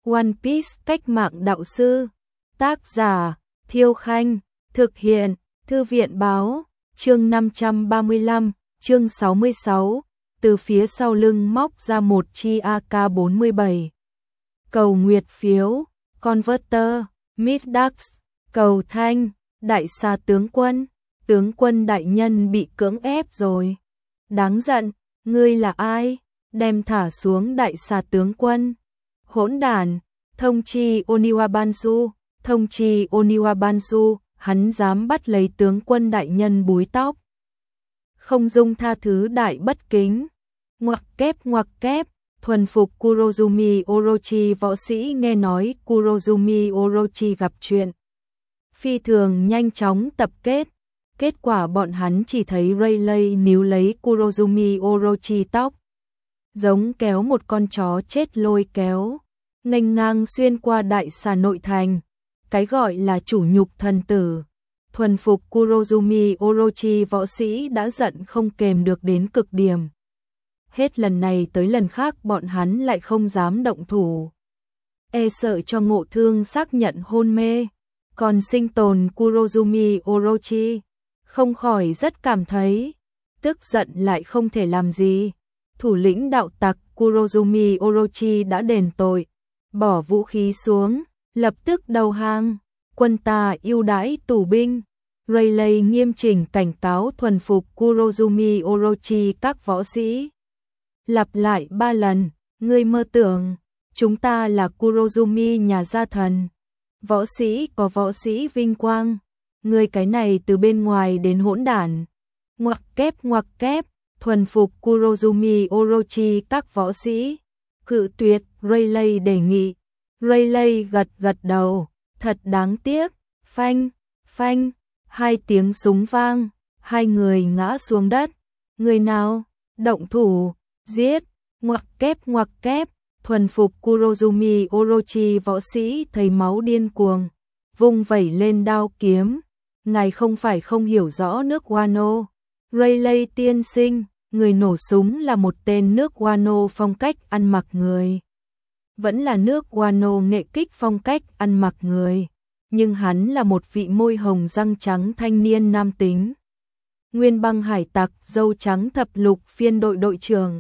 One Piece cách mạng đạo sư. Tác giả Thiêu Khanh. Thực hiện Thư viện Báo. Chương 535, chương 66. Từ phía sau lưng móc ra một chi AK-47. Cầu nguyệt phiếu. Converter. Midax. Cầu thanh. Đại xà tướng quân đại nhân bị cưỡng ép rồi. Đáng giận, ngươi là ai? Đem thả xuống đại xà tướng quân. Hỗn đản. Thông chi Oniwabansu, hắn dám bắt lấy tướng quân đại nhân búi tóc. Không dung tha thứ đại bất kính. Ngoặc kép, thuần phục Kurozumi Orochi. Võ sĩ nghe nói Kurozumi Orochi gặp chuyện phi thường nhanh chóng tập kết. Kết quả bọn hắn chỉ thấy Rayleigh níu lấy Kurozumi Orochi tóc, giống kéo một con chó chết lôi kéo, nghênh ngang xuyên qua đại xà nội thành. Cái gọi là chủ nhục thần tử, thuần phục Kurozumi Orochi. Võ sĩ đã giận không kềm được đến cực điểm. Hết lần này tới lần khác bọn hắn lại không dám động thủ, e sợ cho Ngộ Thương xác nhận hôn mê, còn sinh tồn Kurozumi Orochi không khỏi rất cảm thấy tức giận, lại không thể làm gì. Thủ lĩnh đạo tặc Kurozumi Orochi đã đền tội, bỏ vũ khí xuống, lập tức đầu hàng. Quân ta ưu đãi tù binh. Rayleigh nghiêm chỉnh cảnh cáo thuần phục Kurozumi Orochi các võ sĩ. Lặp lại 3 lần, ngươi mơ tưởng chúng ta là Kurozumi nhà gia thần. Võ sĩ có võ sĩ vinh quang, ngươi cái này từ bên ngoài đến hỗn đản. Ngoặc kép, thuần phục Kurozumi Orochi các võ sĩ cự tuyệt Rayleigh đề nghị. Rayleigh gật đầu, thật đáng tiếc. Phanh, 2 tiếng súng vang, 2 người ngã xuống đất. Người nào? Động thủ, giết. Ngoặc kép, thuần phục Kurozumi Orochi võ sĩ thấy máu điên cuồng, vung vẩy lên đao kiếm. Ngài không phải không hiểu rõ nước Wano. Rayleigh tiên sinh, người nổ súng là một tên nước Wano phong cách ăn mặc người. Vẫn là nước Wano nghệ kích phong cách ăn mặc người, nhưng hắn là một vị môi hồng răng trắng thanh niên nam tính. Nguyên băng hải tặc dâu trắng thập lục phiên đội trưởng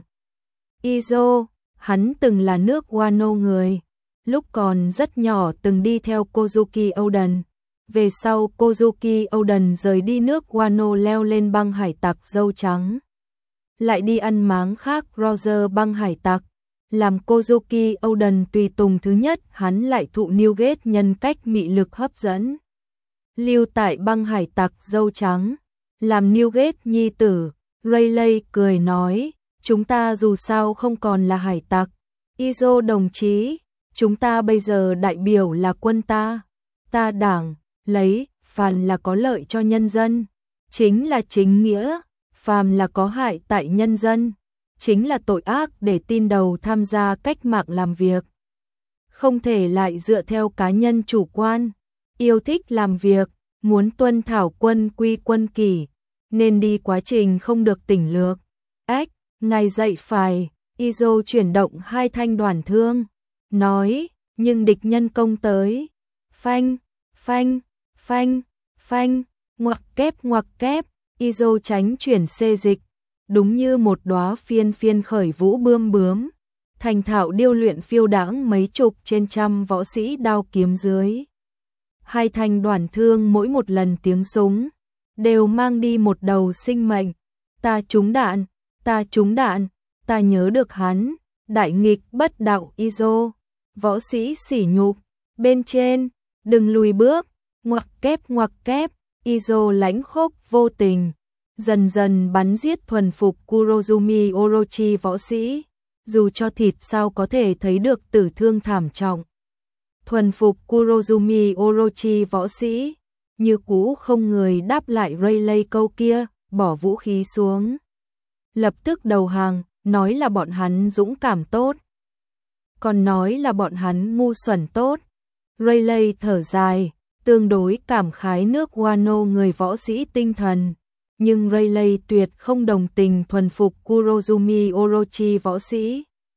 Izo. Hắn từng là nước Wano người, lúc còn rất nhỏ từng đi theo Kozuki Oden. Về sau Kozuki Oden rời đi nước Wano leo lên băng hải tặc dâu trắng, lại đi ăn máng khác Roger băng hải tặc, làm Kozuki Oden tùy tùng thứ nhất. Hắn lại thụ Newgate nhân cách mị lực hấp dẫn, lưu tại băng hải tặc dâu trắng, làm Newgate nhi tử. Rayleigh cười nói, chúng ta dù sao không còn là hải tặc, Izo đồng chí, chúng ta bây giờ đại biểu là quân ta đảng, lấy phàm là có lợi cho nhân dân chính là chính nghĩa, phàm là có hại tại nhân dân chính là tội ác. Để tin đầu tham gia cách mạng làm việc, không thể lại dựa theo cá nhân chủ quan, yêu thích làm việc, muốn tuân thảo quân quy quân kỷ, nên đi quá trình không được tỉnh lược. Ngài dạy phải. Izo chuyển động 2 thanh đoàn thương, nói, nhưng địch nhân công tới. Phanh, ngoặc kép, Izo tránh chuyển xê dịch, đúng như một đóa phiên khởi vũ bướm, thành thạo điêu luyện phiêu đãng mấy chục trên trăm võ sĩ đao kiếm dưới. 2 thanh đoàn thương mỗi một lần tiếng súng đều mang đi một đầu sinh mệnh. Ta trúng đạn, ta nhớ được hắn, đại nghịch bất đạo Izo. Võ sĩ sỉ nhục, bên trên, đừng lùi bước. Ngoặc kép, Izo lãnh khốc vô tình, dần dần bắn giết thuần phục Kurozumi Orochi võ sĩ, dù cho thịt sao có thể thấy được tử thương thảm trọng. Thuần phục Kurozumi Orochi võ sĩ như cũ không người đáp lại Rayleigh câu kia, bỏ vũ khí xuống, lập tức đầu hàng, nói là bọn hắn dũng cảm tốt, còn nói là bọn hắn ngu xuẩn tốt. Rayleigh thở dài, tương đối cảm khái nước Wano người võ sĩ tinh thần, nhưng Rayleigh tuyệt không đồng tình thuần phục Kurozumi Orochi võ sĩ.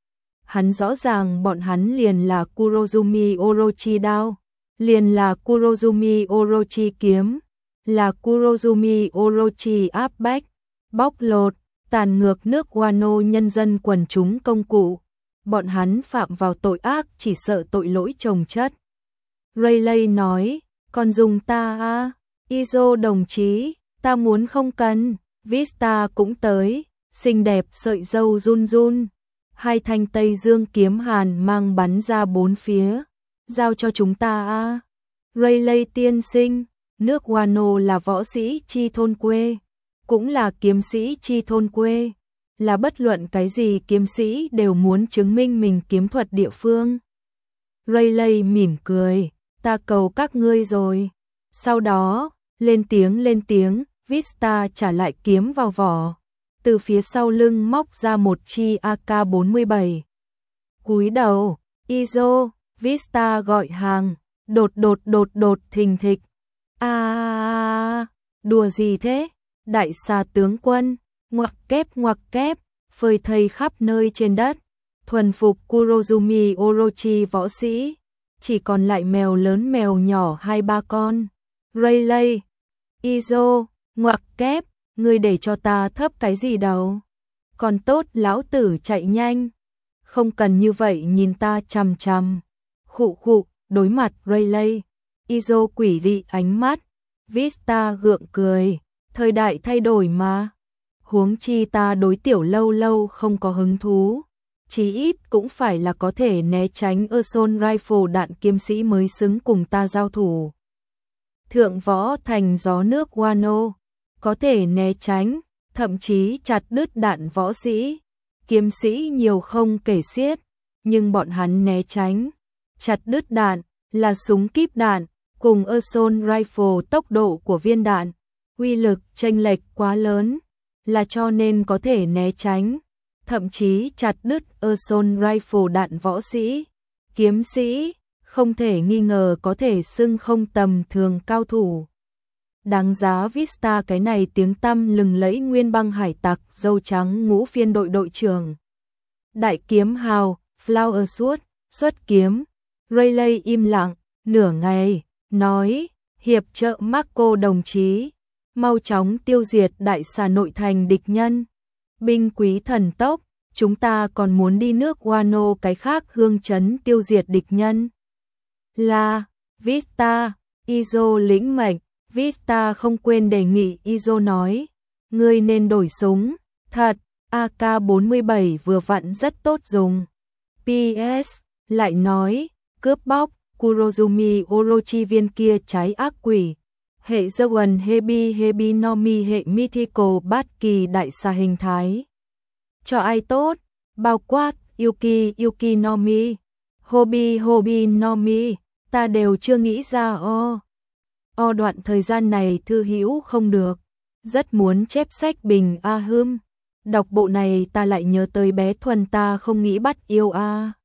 hắn rõ ràng bọn hắn liền là Kurozumi Orochi đao, liền là Kurozumi Orochi kiếm, là Kurozumi Orochi áp bách, bóc lột, tàn ngược nước Wano nhân dân quần chúng công cụ. Bọn hắn phạm vào tội ác chỉ sợ tội lỗi chồng chất. Rayleigh nói, còn dùng ta à? Izo đồng chí, ta muốn không cần. Vista cũng tới, xinh đẹp sợi dâu run run. Hai thanh Tây Dương kiếm hàn mang bắn ra bốn phía. Giao cho chúng ta à? Rayleigh tiên sinh, nước Wano là võ sĩ chi thôn quê, cũng là kiếm sĩ chi thôn quê, là bất luận cái gì kiếm sĩ đều muốn chứng minh mình kiếm thuật địa phương. Rayleigh mỉm cười, ta cầu các ngươi rồi. Sau đó, lên tiếng, Vista trả lại kiếm vào vỏ, từ phía sau lưng móc ra một chi AK-47. Cúi đầu, Izo, Vista gọi hàng, đột thình thịch. Đùa gì thế? Đại xà tướng quân, ngoặc kép, phơi thây khắp nơi trên đất. Thuần phục Kurozumi Orochi võ sĩ, chỉ còn lại mèo lớn mèo nhỏ 2-3 con. Rayleigh, Izo, ngoặc kép, ngươi để cho ta thấp cái gì đâu. Còn tốt lão tử chạy nhanh, không cần như vậy nhìn ta chằm chằm. Khụ, đối mặt Rayleigh, Izo quỷ dị ánh mắt. Vista gượng cười, thời đại thay đổi mà. Huống chi ta đối tiểu lâu lâu không có hứng thú, chí ít cũng phải là có thể né tránh Assault Rifle đạn kiếm sĩ mới xứng cùng ta giao thủ. Thượng võ thành gió nước Wano, có thể né tránh, thậm chí chặt đứt đạn võ sĩ, kiếm sĩ nhiều không kể xiết, nhưng bọn hắn né tránh, chặt đứt đạn là súng kíp đạn, cùng Assault Rifle tốc độ của viên đạn, uy lực chênh lệch quá lớn, là cho nên có thể né tránh, thậm chí chặt đứt Assault Rifle đạn võ sĩ, kiếm sĩ, không thể nghi ngờ có thể xưng không tầm thường cao thủ. Đáng giá Vista cái này tiếng tăm lừng lẫy nguyên băng hải tặc dâu trắng ngũ phiên đội đội trưởng. Đại kiếm hào, Flower Sword, xuất kiếm. Rayleigh im lặng, nửa ngày, nói, hiệp trợ Marco đồng chí, mau chóng tiêu diệt đại xà nội thành địch nhân. Binh quý thần tốc, chúng ta còn muốn đi nước Wano cái khác hương trấn tiêu diệt địch nhân. Là, Vista, Izo lĩnh mệnh. Vista không quên đề nghị Izo nói, ngươi nên đổi súng, thật, AK-47 vừa vặn rất tốt dùng. PS, lại nói, cướp bóc, Kurozumi Orochi viên kia trái ác quỷ. Hệ Zoan Hebi Nomi hệ Mythical bát kỳ đại xà hình thái. Cho ai tốt, bao quát, Yuki Nomi, Hobi Nomi, ta đều chưa nghĩ ra đoạn thời gian này thư hữu không được, rất muốn chép sách bình a hưm. Đọc bộ này ta lại nhớ tới bé Thuần ta không nghĩ bắt yêu a.